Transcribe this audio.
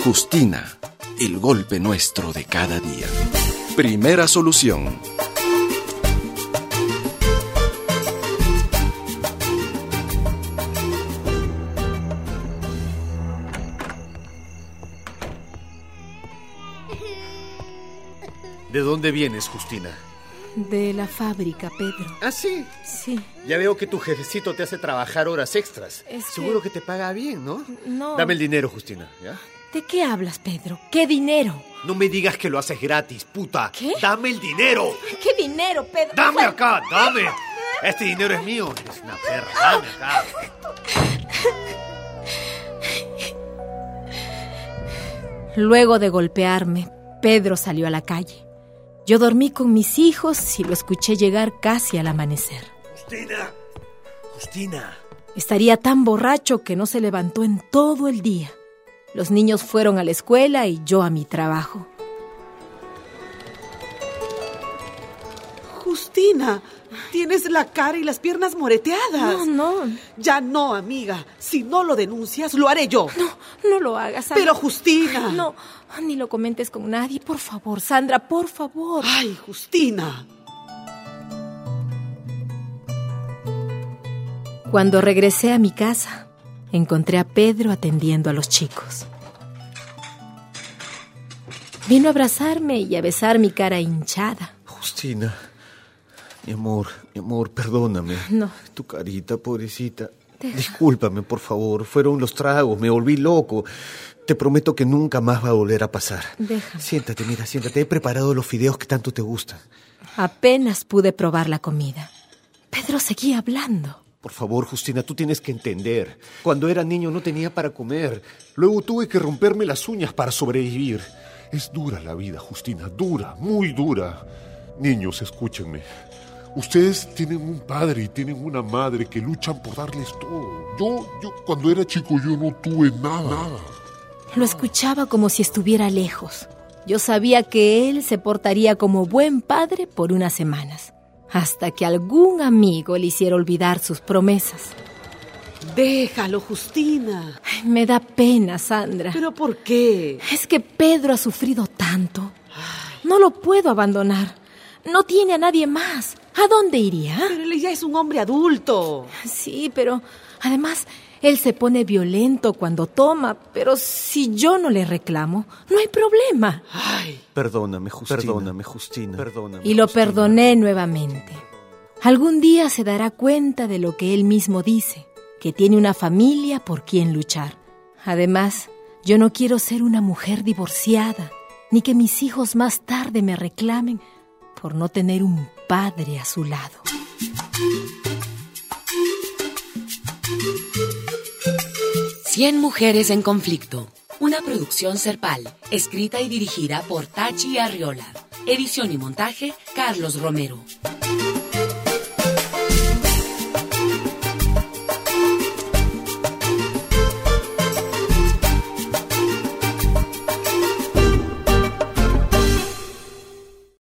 Justina, el golpe nuestro de cada día. Primera solución. ¿De dónde vienes, Justina? De la fábrica, Pedro. ¿Ah, sí? Sí. Ya veo que tu jefecito te hace trabajar horas extras. Seguro que te paga bien, ¿no? No. Dame el dinero, Justina, ¿ya? ¿De qué hablas, Pedro? ¿Qué dinero? No me digas que lo haces gratis, puta. ¿Qué? ¡Dame el dinero! ¿Qué dinero, Pedro? ¡Dame acá, dame! Este dinero es mío. Eres una perra, dame acá. Luego de golpearme, Pedro salió a la calle. Yo dormí con mis hijos y lo escuché llegar casi al amanecer. Justina, Justina. Estaría tan borracho que no se levantó en todo el día. Los niños fueron a la escuela y yo a mi trabajo. Justina, tienes la cara y las piernas moreteadas. No. Ya no, amiga. Si no lo denuncias, lo haré yo. No lo hagas, Sandra. Pero, Justina. No, ni lo comentes con nadie. Por favor, Sandra, por favor. Ay, Justina. Cuando regresé a mi casa, encontré a Pedro atendiendo a los chicos. Vino a abrazarme y a besar mi cara hinchada. Justina, mi amor, perdóname. No. Tu carita, pobrecita. Discúlpame, por favor. Fueron los tragos, me volví loco. Te prometo que nunca más va a volver a pasar. Déjame. Siéntate, mira, siéntate. He preparado los fideos que tanto te gustan. Apenas pude probar la comida. Pedro seguía hablando. Por favor, Justina, tú tienes que entender. Cuando era niño no tenía para comer. Luego tuve que romperme las uñas para sobrevivir. Es dura la vida, Justina, dura, muy dura. Niños, escúchenme. Ustedes tienen un padre y tienen una madre que luchan por darles todo. Yo cuando era chico, yo no tuve nada. Lo escuchaba como si estuviera lejos. Yo sabía que él se portaría como buen padre por unas semanas, hasta que algún amigo le hiciera olvidar sus promesas. Déjalo, Justina. Ay, me da pena, Sandra. ¿Pero por qué? Es que Pedro ha sufrido tanto. No lo puedo abandonar. No tiene a nadie más. ¿A dónde iría? Pero él ya es un hombre adulto. Sí, pero además él se pone violento cuando toma. Pero si yo no le reclamo, no hay problema. Ay. Perdóname, Justina. Perdóname. Y lo perdoné nuevamente. Algún día se dará cuenta de lo que él mismo dice, que tiene una familia por quien luchar. Además, yo no quiero ser una mujer divorciada, ni que mis hijos más tarde me reclamen por no tener un padre a su lado. Cien mujeres en conflicto. Una producción Serpal, escrita y dirigida por Tachi Arriola. Edición y montaje, Carlos Romero.